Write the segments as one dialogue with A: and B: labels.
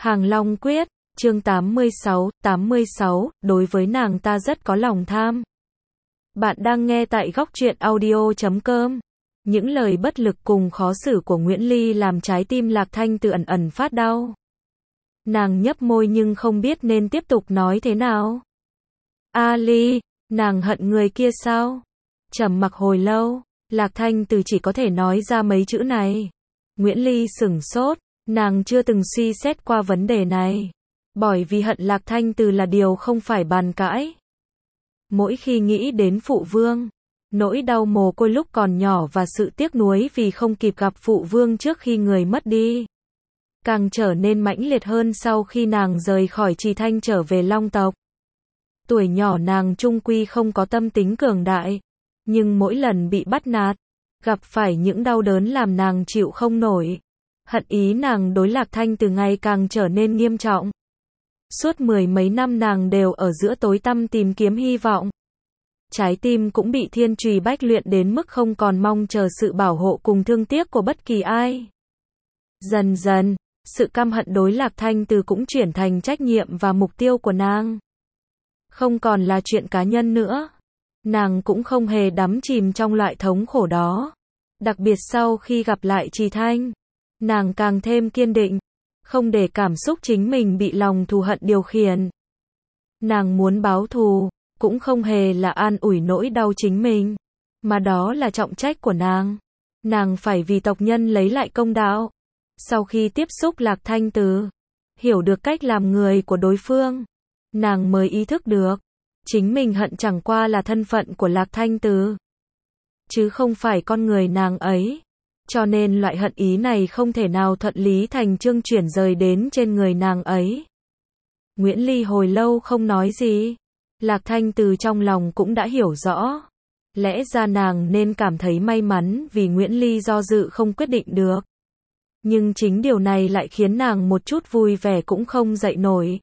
A: Hàng Long Quyết, chương 86, đối với nàng ta rất có lòng tham. Bạn đang nghe tại góc truyện audio.com. Những lời bất lực cùng khó xử của Nguyễn Ly làm trái tim Lạc Thanh Từ ẩn ẩn phát đau. Nàng nhấp môi nhưng không biết nên tiếp tục nói thế nào. A Ly, nàng hận người kia sao? Trầm mặc hồi lâu, Lạc Thanh Từ chỉ có thể nói ra mấy chữ này. Nguyễn Ly sửng sốt, nàng chưa từng suy xét qua vấn đề này. Bởi vì hận Lạc Thanh Từ là điều không phải bàn cãi. Mỗi khi nghĩ đến phụ vương, nỗi đau mồ côi lúc còn nhỏ và sự tiếc nuối vì không kịp gặp phụ vương trước khi người mất đi, càng trở nên mãnh liệt hơn sau khi nàng rời khỏi Trì Thanh trở về Long tộc. Tuổi nhỏ nàng chung quy không có tâm tính cường đại, nhưng mỗi lần bị bắt nạt, gặp phải những đau đớn làm nàng chịu không nổi. Hận ý nàng đối Lạc Thanh Từ ngày càng trở nên nghiêm trọng. Suốt mười mấy năm nàng đều ở giữa tối tăm tìm kiếm hy vọng. Trái tim cũng bị thiên trùy bách luyện đến mức không còn mong chờ sự bảo hộ cùng thương tiếc của bất kỳ ai. Dần dần, sự căm hận đối Lạc Thanh Từ cũng chuyển thành trách nhiệm và mục tiêu của nàng. Không còn là chuyện cá nhân nữa. Nàng cũng không hề đắm chìm trong loại thống khổ đó. Đặc biệt sau khi gặp lại Trì Thanh, nàng càng thêm kiên định, không để cảm xúc chính mình bị lòng thù hận điều khiển. Nàng muốn báo thù, cũng không hề là an ủi nỗi đau chính mình, mà đó là trọng trách của nàng. Nàng phải vì tộc nhân lấy lại công đạo. Sau khi tiếp xúc Lạc Thanh Từ, hiểu được cách làm người của đối phương, nàng mới ý thức được, chính mình hận chẳng qua là thân phận của Lạc Thanh Từ, chứ không phải con người nàng ấy. Cho nên loại hận ý này không thể nào thuận lý thành chương chuyển rời đến trên người nàng ấy. Nguyễn Ly hồi lâu không nói gì. Lạc Thanh Từ trong lòng cũng đã hiểu rõ. Lẽ ra nàng nên cảm thấy may mắn vì Nguyễn Ly do dự không quyết định được. Nhưng chính điều này lại khiến nàng một chút vui vẻ cũng không dậy nổi.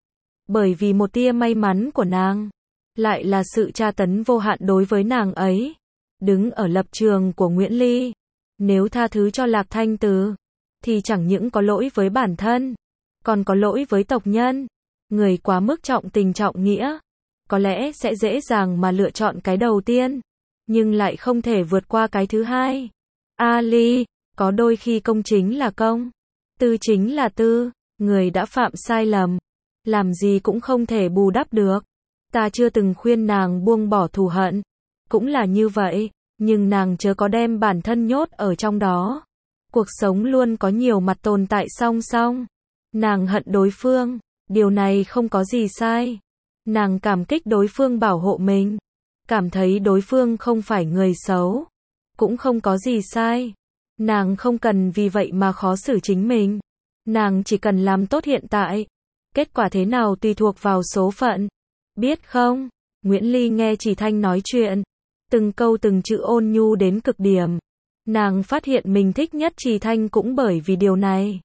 A: Bởi vì một tia may mắn của nàng lại là sự tra tấn vô hạn đối với nàng ấy. Đứng ở lập trường của Nguyễn Ly, nếu tha thứ cho Lạc Thanh Từ, thì chẳng những có lỗi với bản thân, còn có lỗi với tộc nhân. Người quá mức trọng tình trọng nghĩa, có lẽ sẽ dễ dàng mà lựa chọn cái đầu tiên, nhưng lại không thể vượt qua cái thứ hai. A Ly, có đôi khi công chính là công, tư chính là tư. Người đã phạm sai lầm, làm gì cũng không thể bù đắp được. Ta chưa từng khuyên nàng buông bỏ thù hận, cũng là như vậy. Nhưng nàng chớ có đem bản thân nhốt ở trong đó. Cuộc sống luôn có nhiều mặt tồn tại song song. Nàng hận đối phương, điều này không có gì sai. Nàng cảm kích đối phương bảo hộ mình, cảm thấy đối phương không phải người xấu, cũng không có gì sai. Nàng không cần vì vậy mà khó xử chính mình. Nàng chỉ cần làm tốt hiện tại. Kết quả thế nào tùy thuộc vào số phận. Biết không? Nguyễn Ly nghe Trì Thanh nói chuyện, từng câu từng chữ ôn nhu đến cực điểm. Nàng phát hiện mình thích nhất Trì Thanh cũng bởi vì điều này.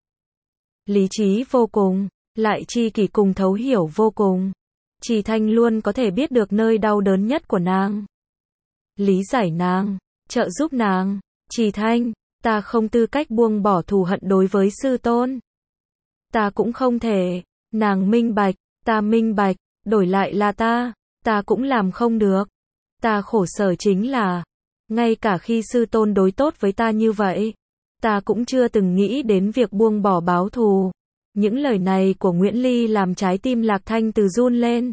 A: Lý trí vô cùng, lại tri kỷ cùng thấu hiểu vô cùng. Trì Thanh luôn có thể biết được nơi đau đớn nhất của nàng, lý giải nàng, trợ giúp nàng. Trì Thanh, ta không tư cách buông bỏ thù hận đối với sư tôn. Ta cũng không thể. Nàng minh bạch, ta minh bạch, đổi lại là ta cũng làm không được. Ta khổ sở chính là, ngay cả khi sư tôn đối tốt với ta như vậy, ta cũng chưa từng nghĩ đến việc buông bỏ báo thù. Những lời này của Nguyễn Ly làm trái tim Lạc Thanh Từ run lên.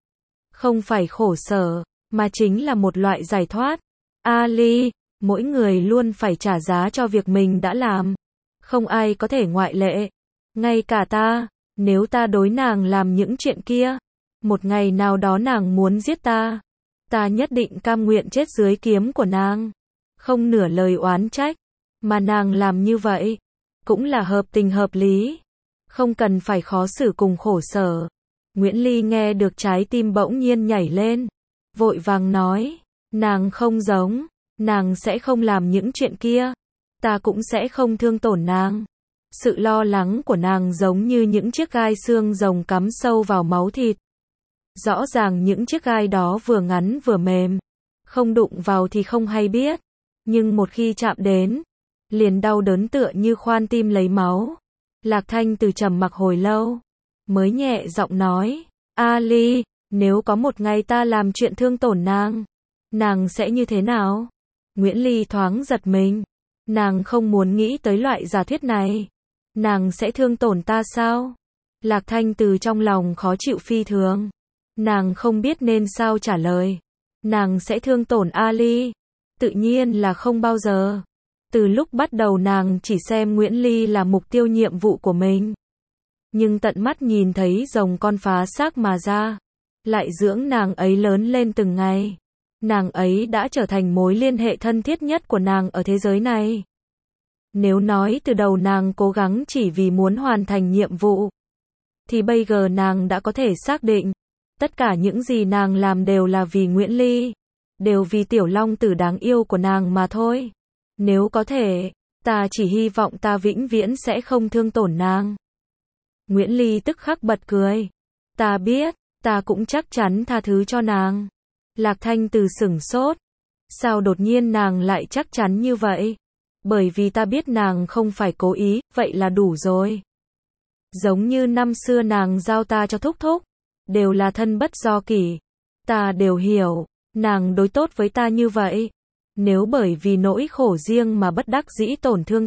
A: Không phải khổ sở, mà chính là một loại giải thoát. A Ly, mỗi người luôn phải trả giá cho việc mình đã làm. Không ai có thể ngoại lệ. Ngay cả ta, nếu ta đối nàng làm những chuyện kia, một ngày nào đó nàng muốn giết ta, ta nhất định cam nguyện chết dưới kiếm của nàng. Không nửa lời oán trách, mà nàng làm như vậy, cũng là hợp tình hợp lý. Không cần phải khó xử cùng khổ sở. Nguyễn Ly nghe được trái tim bỗng nhiên nhảy lên. Vội vàng nói, nàng không giống, nàng sẽ không làm những chuyện kia. Ta cũng sẽ không thương tổn nàng. Sự lo lắng của nàng giống như những chiếc gai xương rồng cắm sâu vào máu thịt. Rõ ràng những chiếc gai đó vừa ngắn vừa mềm, không đụng vào thì không hay biết, nhưng một khi chạm đến, liền đau đớn tựa như khoan tim lấy máu. Lạc Thanh Từ trầm mặc hồi lâu, mới nhẹ giọng nói, Ali, nếu có một ngày ta làm chuyện thương tổn nàng sẽ như thế nào? Nguyễn Ly thoáng giật mình, nàng không muốn nghĩ tới loại giả thuyết này. Nàng sẽ thương tổn ta sao? Lạc Thanh Từ trong lòng khó chịu phi thường. Nàng không biết nên sao trả lời. Nàng sẽ thương tổn Ali? Tự nhiên là không bao giờ. Từ lúc bắt đầu nàng chỉ xem Nguyễn Ly là mục tiêu nhiệm vụ của mình. Nhưng tận mắt nhìn thấy rồng con phá xác mà ra, lại dưỡng nàng ấy lớn lên từng ngày. Nàng ấy đã trở thành mối liên hệ thân thiết nhất của nàng ở thế giới này. Nếu nói từ đầu nàng cố gắng chỉ vì muốn hoàn thành nhiệm vụ, thì bây giờ nàng đã có thể xác định, tất cả những gì nàng làm đều là vì Nguyễn Ly, đều vì tiểu long tử đáng yêu của nàng mà thôi. Nếu có thể, ta chỉ hy vọng ta vĩnh viễn sẽ không thương tổn nàng. Nguyễn Ly tức khắc bật cười. Ta biết, ta cũng chắc chắn tha thứ cho nàng. Lạc Thanh Từ sửng sốt. Sao đột nhiên nàng lại chắc chắn như vậy? Bởi vì ta biết nàng không phải cố ý, vậy là đủ rồi. Giống như năm xưa nàng giao ta cho Thúc Thúc, đều là thân bất do kỷ. Ta đều hiểu, nàng đối tốt với ta như vậy. Nếu bởi vì nỗi khổ riêng mà bất đắc dĩ tổn thương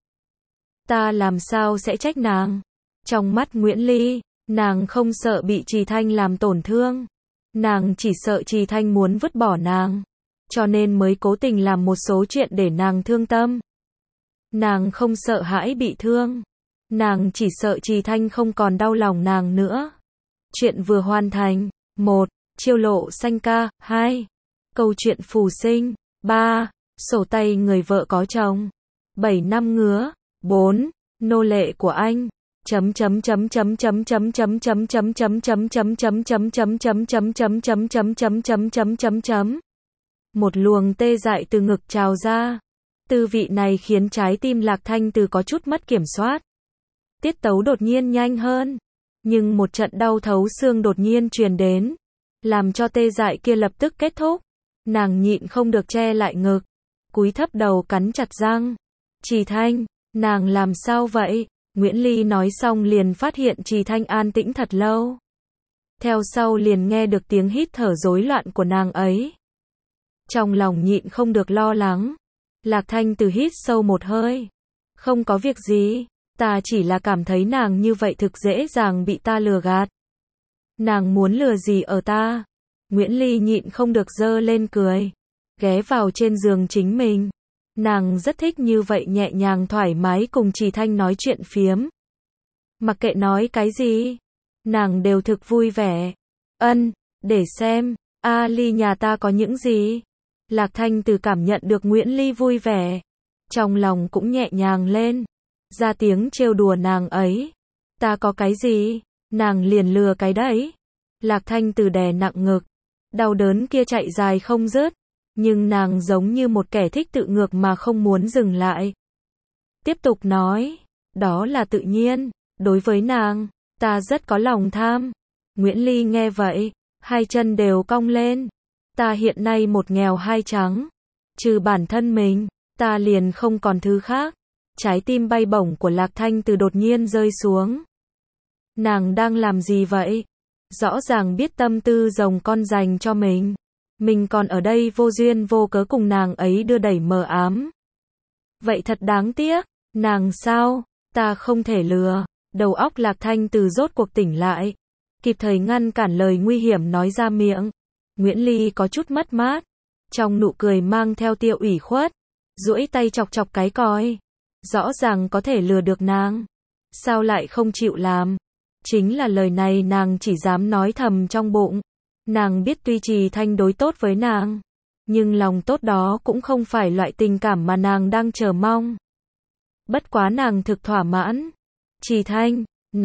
A: ta làm sao sẽ trách nàng? Trong mắt Nguyễn Ly, nàng không sợ bị Trì Thanh làm tổn thương. Nàng chỉ sợ Trì Thanh muốn vứt bỏ nàng, cho nên mới cố tình làm một số chuyện để nàng thương tâm. Nàng không sợ hãi bị thương. Nàng chỉ sợ Trì Thanh không còn đau lòng nàng nữa. Chuyện vừa hoàn thành. 1. Chiêu lộ xanh ca. 2. Câu chuyện phù sinh. 3. Sổ tay người vợ có chồng. 7 năm ngứa. 4. Nô lệ của anh. Một luồng tê dại từ ngực trào ra. Tư vị này khiến trái tim Lạc Thanh Từ có chút mất kiểm soát. Tiết tấu đột nhiên nhanh hơn, nhưng một trận đau thấu xương đột nhiên truyền đến, làm cho tê dại kia lập tức kết thúc. Nàng nhịn không được che lại ngực, cúi thấp đầu cắn chặt răng. Trì Thanh, nàng làm sao vậy? Nguyễn Ly nói xong liền phát hiện Trì Thanh an tĩnh thật lâu. Theo sau liền nghe được tiếng hít thở rối loạn của nàng ấy. Trong lòng nhịn không được lo lắng. Lạc Thanh Từ hít sâu một hơi. Không có việc gì, ta chỉ là cảm thấy nàng như vậy thực dễ dàng bị ta lừa gạt. Nàng muốn lừa gì ở ta? Nguyễn Ly nhịn không được giơ lên cười, ghé vào trên giường chính mình. Nàng rất thích như vậy nhẹ nhàng thoải mái cùng Trì Thanh nói chuyện phiếm. Mặc kệ nói cái gì, nàng đều thực vui vẻ. Để xem, Ali nhà ta có những gì? Lạc Thanh Từ cảm nhận được Nguyễn Ly vui vẻ, trong lòng cũng nhẹ nhàng lên, ra tiếng trêu đùa nàng ấy. Ta có cái gì? Nàng liền lừa cái đấy. Lạc Thanh Từ đè nặng ngực, đau đớn kia chạy dài không dứt, nhưng nàng giống như một kẻ thích tự ngược mà không muốn dừng lại. Tiếp tục nói, đó là tự nhiên, đối với nàng, ta rất có lòng tham. Nguyễn Ly nghe vậy, hai chân đều cong lên. Ta hiện nay một nghèo hai trắng, trừ bản thân mình, ta liền không còn thứ khác. Trái tim bay bổng của Lạc Thanh Từ đột nhiên rơi xuống. Nàng đang làm gì vậy? Rõ ràng biết tâm tư rồng con dành cho mình còn ở đây vô duyên vô cớ cùng nàng ấy đưa đẩy mờ ám. Vậy thật đáng tiếc. Nàng sao? Ta không thể lừa. Đầu óc Lạc Thanh Từ rốt cuộc tỉnh lại, kịp thời ngăn cản lời nguy hiểm nói ra miệng. Nguyễn Ly có chút mất mát, trong nụ cười mang theo tia ủy khuất, duỗi tay chọc chọc cái còi. Rõ ràng có thể lừa được nàng, sao lại không chịu làm? Chính là lời này nàng chỉ dám nói thầm trong bụng. Nàng biết tuy Trì Thanh đối tốt với nàng, nhưng lòng tốt đó cũng không phải loại tình cảm mà nàng đang chờ mong. Bất quá nàng thực thỏa mãn. Trì Thanh,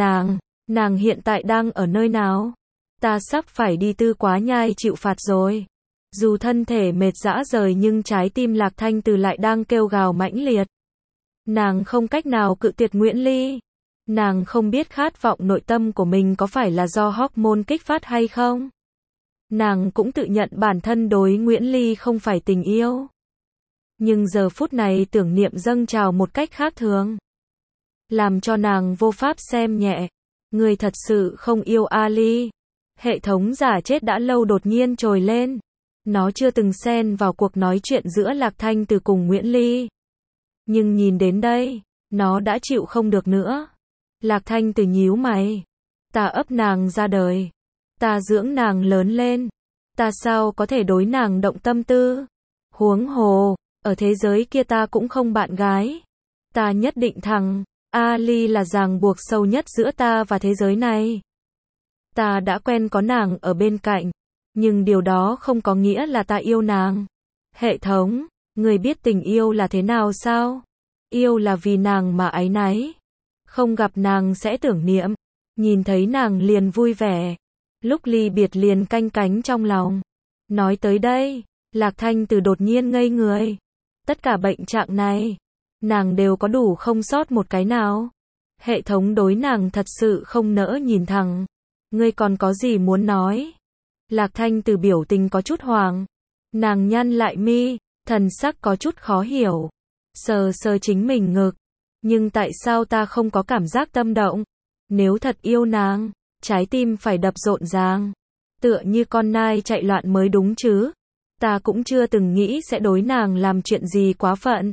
A: nàng hiện tại đang ở nơi nào? Ta sắp phải đi Tư Quá Nhai chịu phạt rồi. Dù thân thể mệt rã rời nhưng trái tim Lạc Thanh Từ lại đang kêu gào mãnh liệt. Nàng không cách nào cự tuyệt Nguyễn Ly. Nàng không biết khát vọng nội tâm của mình có phải là do hormone kích phát hay không. Nàng cũng tự nhận bản thân đối Nguyễn Ly không phải tình yêu. Nhưng giờ phút này tưởng niệm dâng trào một cách khác thường. làm cho nàng vô pháp xem nhẹ. Ngươi thật sự không yêu Ali. Hệ thống giả chết đã lâu đột nhiên trồi lên. Nó chưa từng xen vào cuộc nói chuyện giữa Lạc Thanh Từ cùng Nguyễn Ly. Nhưng nhìn đến đây, nó đã chịu không được nữa. Lạc Thanh Từ nhíu mày. Ta ấp nàng ra đời. Ta dưỡng nàng lớn lên. Ta sao có thể đối nàng động tâm tư? Huống hồ, ở thế giới kia ta cũng không bạn gái. Ta nhất định thằng Ali là ràng buộc sâu nhất giữa ta và thế giới này. Ta đã quen có nàng ở bên cạnh, nhưng điều đó không có nghĩa là ta yêu nàng. Hệ thống, người biết tình yêu là thế nào sao? Yêu là vì nàng mà áy náy. Không gặp nàng sẽ tưởng niệm, nhìn thấy nàng liền vui vẻ. Lúc ly biệt liền canh cánh trong lòng. Nói tới đây, Lạc Thanh Từ đột nhiên ngây người. Tất cả bệnh trạng này, nàng đều có đủ không sót một cái nào. Hệ thống đối nàng thật sự không nỡ nhìn thẳng. Ngươi còn có gì muốn nói? Lạc Thanh Từ biểu tình có chút hoàng. Nàng nhăn lại mi, thần sắc có chút khó hiểu. Sờ sờ chính mình ngực. Nhưng tại sao ta không có cảm giác tâm động? Nếu thật yêu nàng, trái tim phải đập rộn ràng. Tựa như con nai chạy loạn mới đúng chứ. Ta cũng chưa từng nghĩ sẽ đối nàng làm chuyện gì quá phận.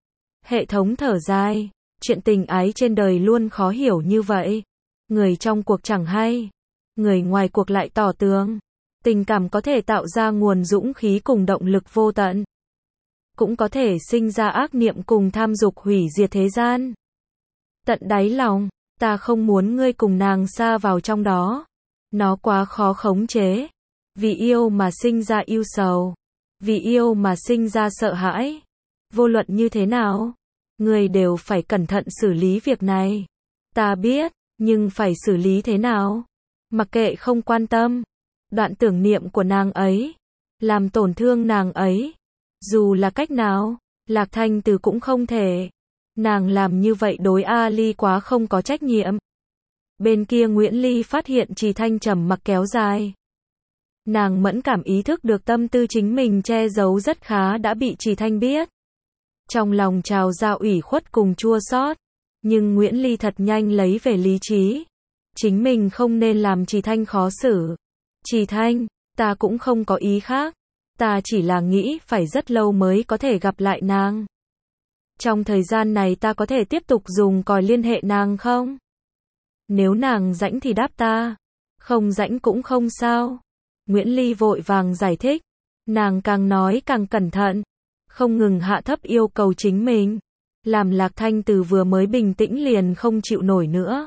A: Hệ thống thở dài. Chuyện tình ái trên đời luôn khó hiểu như vậy. Người trong cuộc chẳng hay. Người ngoài cuộc lại tỏ tường. Tình cảm có thể tạo ra nguồn dũng khí cùng động lực vô tận. Cũng có thể sinh ra ác niệm cùng tham dục hủy diệt thế gian. Tận đáy lòng, ta không muốn ngươi cùng nàng sa vào trong đó. Nó quá khó khống chế. Vì yêu mà sinh ra yêu sầu. Vì yêu mà sinh ra sợ hãi. Vô luận như thế nào, ngươi đều phải cẩn thận xử lý việc này. Ta biết, nhưng phải xử lý thế nào? Mặc kệ không quan tâm. Đoạn tưởng niệm của nàng ấy. Làm tổn thương nàng ấy. Dù là cách nào, Lạc Thanh Từ cũng không thể. Nàng làm như vậy đối Ali quá không có trách nhiệm. Bên kia Nguyễn Ly phát hiện Trì Thanh trầm mặc kéo dài. Nàng mẫn cảm ý thức được tâm tư chính mình che giấu rất khá đã bị Trì Thanh biết. Trong lòng trào ra ủy khuất cùng chua xót. Nhưng Nguyễn Ly thật nhanh lấy về lý trí. Chính mình không nên làm Trì Thanh khó xử. Trì Thanh, ta cũng không có ý khác. Ta chỉ là nghĩ phải rất lâu mới có thể gặp lại nàng. Trong thời gian này ta có thể tiếp tục dùng còi liên hệ nàng không? Nếu nàng rãnh thì đáp ta. Không rãnh cũng không sao. Nguyễn Ly vội vàng giải thích. Nàng càng nói càng cẩn thận. Không ngừng hạ thấp yêu cầu chính mình. Làm Lạc Thanh Từ vừa mới bình tĩnh liền không chịu nổi nữa.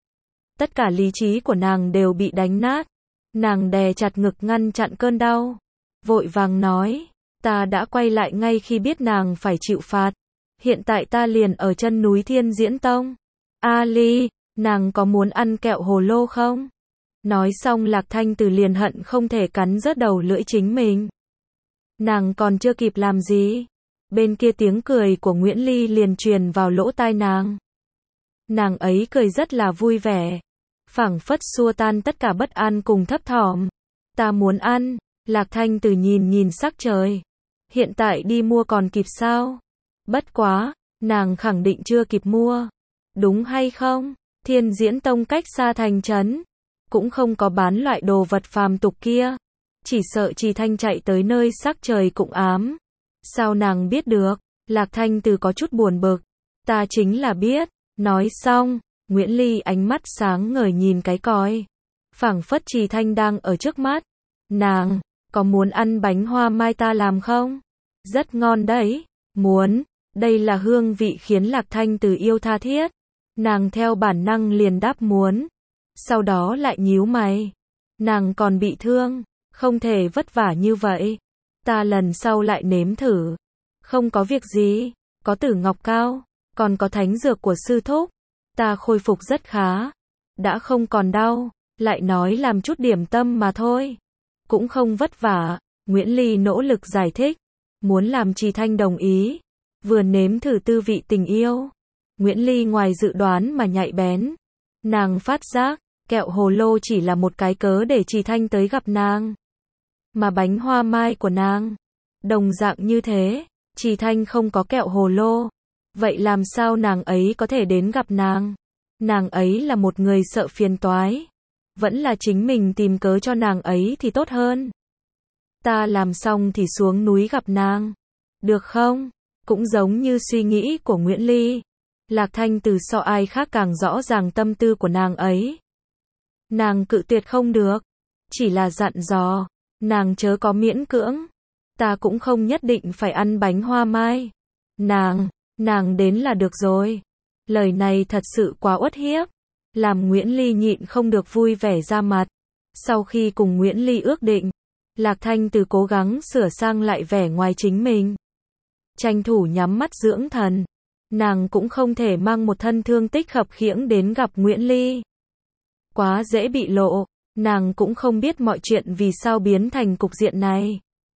A: Tất cả lý trí của nàng đều bị đánh nát. Nàng đè chặt ngực ngăn chặn cơn đau. Vội vàng nói. Ta đã quay lại ngay khi biết nàng phải chịu phạt. Hiện tại ta liền ở chân núi Thiên Diễn Tông. Ali, nàng có muốn ăn kẹo hồ lô không? Nói xong Lạc Thanh Từ liền hận không thể cắn rớt đầu lưỡi chính mình. Nàng còn chưa kịp làm gì. Bên kia tiếng cười của Nguyễn Ly liền truyền vào lỗ tai nàng. Nàng ấy cười rất là vui vẻ. Phảng phất xua tan tất cả bất an cùng thấp thỏm. Ta muốn ăn. Lạc Thanh Từ nhìn sắc trời. Hiện tại đi mua còn kịp sao? Bất quá, nàng khẳng định chưa kịp mua. Đúng hay không? Thiên Diễn Tông cách xa thành trấn. Cũng không có bán loại đồ vật phàm tục kia. Chỉ sợ Trì Thanh chạy tới nơi sắc trời cũng ám. Sao nàng biết được? Lạc Thanh Từ có chút buồn bực. Ta chính là biết. Nói xong, Nguyễn Ly ánh mắt sáng ngời nhìn cái còi. Phảng phất Trì Thanh đang ở trước mắt. Nàng, có muốn ăn bánh hoa mai ta làm không? Rất ngon đấy. Muốn. Đây là hương vị khiến Lạc Thanh Từ yêu tha thiết. Nàng theo bản năng liền đáp muốn. Sau đó lại nhíu mày. Nàng còn bị thương. Không thể vất vả như vậy. Ta lần sau lại nếm thử. Không có việc gì. Có Tử Ngọc Cao. Còn có thánh dược của sư thúc. Ta khôi phục rất khá. Đã không còn đau. Lại nói làm chút điểm tâm mà thôi. Cũng không vất vả. Nguyễn Ly nỗ lực giải thích. Muốn làm Trì Thanh đồng ý. Vừa nếm thử tư vị tình yêu. Nguyễn Ly ngoài dự đoán mà nhạy bén. Nàng phát giác. Kẹo hồ lô chỉ là một cái cớ để Trì Thanh tới gặp nàng. Mà bánh hoa mai của nàng. Đồng dạng như thế. Trì Thanh không có kẹo hồ lô. Vậy làm sao nàng ấy có thể đến gặp nàng? Nàng ấy là một người sợ phiền toái. Vẫn là chính mình tìm cớ cho nàng ấy thì tốt hơn. Ta làm xong thì xuống núi gặp nàng. Được không? Cũng giống như suy nghĩ của Nguyễn Ly. Lạc Thanh Từ so ai khác càng rõ ràng tâm tư của nàng ấy. Nàng cự tuyệt không được. Chỉ là dặn dò. Nàng chớ có miễn cưỡng. Ta cũng không nhất định phải ăn bánh hoa mai. Nàng đến là được rồi. Lời này thật sự quá uất hiếp. Làm Nguyễn Ly nhịn không được vui vẻ ra mặt. Sau khi cùng Nguyễn Ly ước định, Lạc Thanh Từ cố gắng sửa sang lại vẻ ngoài chính mình. Tranh thủ nhắm mắt dưỡng thần. Nàng cũng không thể mang một thân thương tích khập khiễng đến gặp Nguyễn Ly. Quá dễ bị lộ. Nàng cũng không biết mọi chuyện vì sao biến thành cục diện này.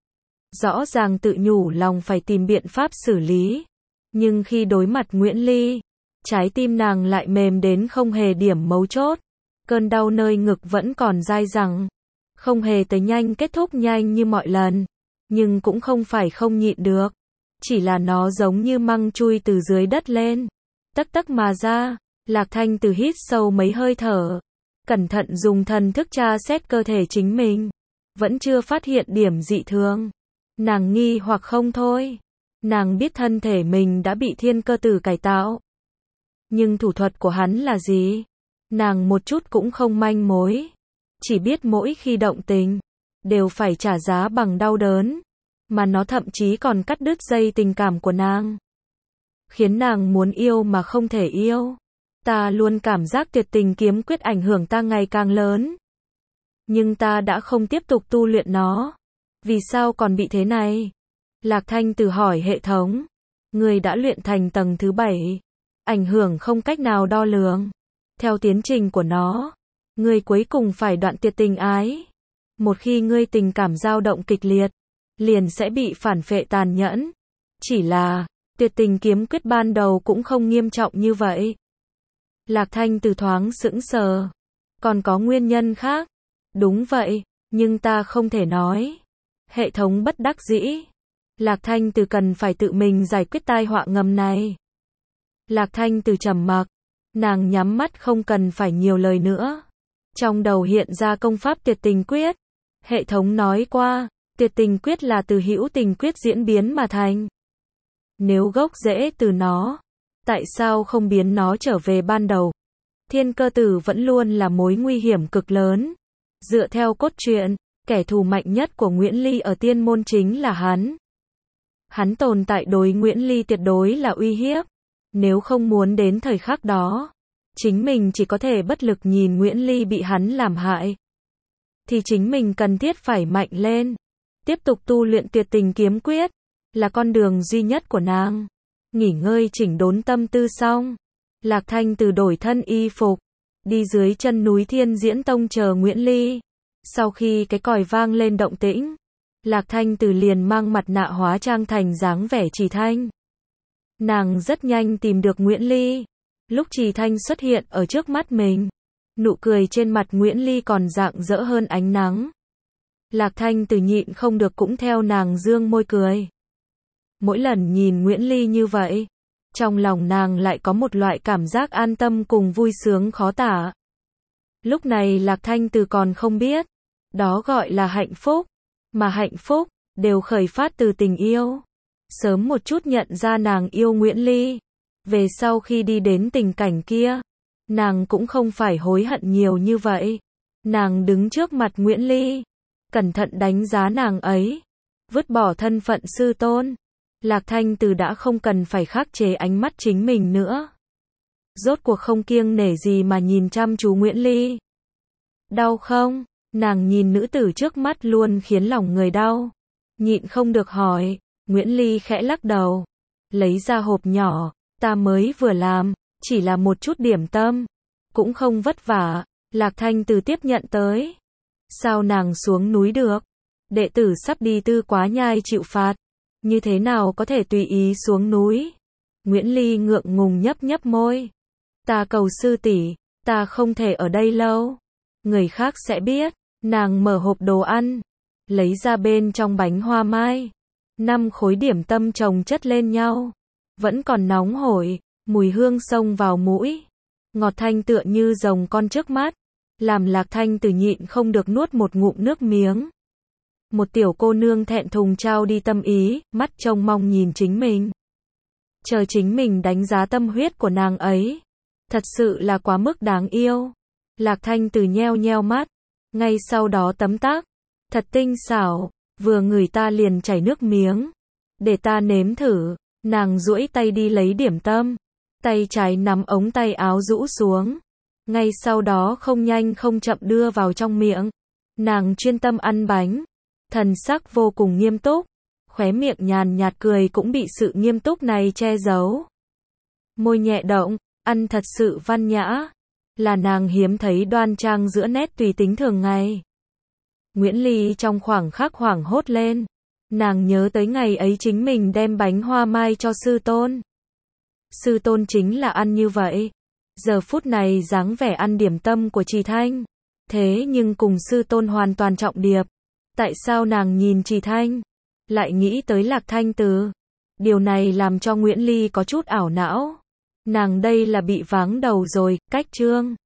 A: Rõ ràng tự nhủ lòng phải tìm biện pháp xử lý. Nhưng khi đối mặt Nguyễn Ly, trái tim nàng lại mềm đến không hề điểm mấu chốt. Cơn đau nơi ngực vẫn còn dai dẳng. Không hề tới nhanh kết thúc nhanh như mọi lần. Nhưng cũng không phải không nhịn được. Chỉ là nó giống như măng chui từ dưới đất lên. Tấc tấc mà ra. Lạc Thanh Từ hít sâu mấy hơi thở. Cẩn thận dùng thần thức tra xét cơ thể chính mình. Vẫn chưa phát hiện điểm dị thường. Nàng nghi hoặc không thôi. Nàng biết thân thể mình đã bị Thiên Cơ Tử cải tạo. Nhưng thủ thuật của hắn là gì? Nàng một chút cũng không manh mối. Chỉ biết mỗi khi động tình, đều phải trả giá bằng đau đớn. Mà nó thậm chí còn cắt đứt dây tình cảm của nàng. Khiến nàng muốn yêu mà không thể yêu. Ta luôn cảm giác tuyệt tình kiếm quyết ảnh hưởng ta ngày càng lớn. Nhưng ta đã không tiếp tục tu luyện nó. Vì sao còn bị thế này? Lạc Thanh Từ hỏi hệ thống. Người đã luyện thành tầng thứ 7. Ảnh hưởng không cách nào đo lường. Theo tiến trình của nó, ngươi cuối cùng phải đoạn tuyệt tình ái. Một khi ngươi tình cảm dao động kịch liệt, liền sẽ bị phản phệ tàn nhẫn. Chỉ là, tuyệt tình kiếm quyết ban đầu cũng không nghiêm trọng như vậy. Lạc Thanh Từ thoáng sững sờ. Còn có nguyên nhân khác? Đúng vậy, nhưng ta không thể nói. Hệ thống bất đắc dĩ. Lạc Thanh Từ cần phải tự mình giải quyết tai họa ngầm này. Lạc Thanh Từ trầm mặc. Nàng nhắm mắt không cần phải nhiều lời nữa. Trong đầu hiện ra công pháp tuyệt tình quyết. Hệ thống nói qua, tuyệt tình quyết là từ hữu tình quyết diễn biến mà thành. Nếu gốc rễ từ nó, tại sao không biến nó trở về ban đầu? Thiên Cơ Tử vẫn luôn là mối nguy hiểm cực lớn. Dựa theo cốt truyện, kẻ thù mạnh nhất của Nguyễn Ly ở tiên môn chính là hắn. Hắn tồn tại đối Nguyễn Ly tuyệt đối là uy hiếp. Nếu không muốn đến thời khắc đó, chính mình chỉ có thể bất lực nhìn Nguyễn Ly bị hắn làm hại. Thì chính mình cần thiết phải mạnh lên. Tiếp tục tu luyện tuyệt tình kiếm quyết, là con đường duy nhất của nàng. Nghỉ ngơi chỉnh đốn tâm tư xong, Lạc Thanh Từ đổi thân y phục, đi dưới chân núi Thiên Diễn Tông chờ Nguyễn Ly. Sau khi cái còi vang lên động tĩnh, Lạc Thanh Từ liền mang mặt nạ hóa trang thành dáng vẻ Trì Thanh. Nàng rất nhanh tìm được Nguyễn Ly. Lúc Trì Thanh xuất hiện ở trước mắt mình, nụ cười trên mặt Nguyễn Ly còn rạng rỡ hơn ánh nắng. Lạc Thanh Từ nhịn không được cũng theo nàng dương môi cười. Mỗi lần nhìn Nguyễn Ly như vậy, trong lòng nàng lại có một loại cảm giác an tâm cùng vui sướng khó tả. Lúc này Lạc Thanh Từ còn không biết, đó gọi là hạnh phúc, mà hạnh phúc đều khởi phát từ tình yêu. Sớm một chút nhận ra nàng yêu Nguyễn Ly, về sau khi đi đến tình cảnh kia, nàng cũng không phải hối hận nhiều như vậy. Nàng đứng trước mặt Nguyễn Ly, cẩn thận đánh giá nàng ấy, vứt bỏ thân phận sư tôn. Lạc Thanh Từ đã không cần phải khắc chế ánh mắt chính mình nữa. Rốt cuộc không kiêng nể gì mà nhìn chăm chú Nguyễn Ly. Đau không? Nàng nhìn nữ tử trước mắt luôn khiến lòng người đau. Nhịn không được hỏi. Nguyễn Ly khẽ lắc đầu. Lấy ra hộp nhỏ. Ta mới vừa làm. Chỉ là một chút điểm tâm. Cũng không vất vả. Lạc Thanh Từ tiếp nhận tới. Sao nàng xuống núi được? Đệ tử sắp đi Tư Quá Nhai chịu phạt. Như thế nào có thể tùy ý xuống núi? Nguyễn Ly ngượng ngùng nhấp nhấp môi. Ta cầu sư tỷ, ta không thể ở đây lâu. Người khác sẽ biết. Nàng mở hộp đồ ăn, lấy ra bên trong bánh hoa mai. 5 khối điểm tâm chồng chất lên nhau. vẫn còn nóng hổi, mùi hương xông vào mũi, ngọt thanh tựa như rồng con trước mắt, làm Lạc Thanh Tử nhịn không được nuốt một ngụm nước miếng. Một tiểu cô nương thẹn thùng trao đi tâm ý, mắt trông mong nhìn chính mình. Chờ chính mình đánh giá tâm huyết của nàng ấy. Thật sự là quá mức đáng yêu. Lạc Thanh Tử nheo nheo mắt, ngay sau đó tấm tắc, thật tinh xảo, vừa ngửi ta liền chảy nước miếng. Để ta nếm thử, nàng duỗi tay đi lấy điểm tâm, tay trái nắm ống tay áo rũ xuống, ngay sau đó không nhanh không chậm đưa vào trong miệng. Nàng chuyên tâm ăn bánh, thần sắc vô cùng nghiêm túc, khóe miệng nhàn nhạt cười cũng bị sự nghiêm túc này che giấu. Môi nhẹ động, ăn thật sự văn nhã, là nàng hiếm thấy đoan trang giữa nét tùy tính thường ngày. Nguyễn Ly trong khoảng khắc hoảng hốt lên, nàng nhớ tới ngày ấy chính mình đem bánh hoa mai cho sư tôn. Sư tôn chính là ăn như vậy. Giờ phút này dáng vẻ ăn điểm tâm của Trì Thanh, thế nhưng cùng sư tôn hoàn toàn trọng điệp. Tại sao nàng nhìn Trì Thanh, lại nghĩ tới Lạc Thanh Tử? Điều này làm cho Nguyễn Ly có chút ảo não. Nàng đây là bị váng đầu rồi, cách chương.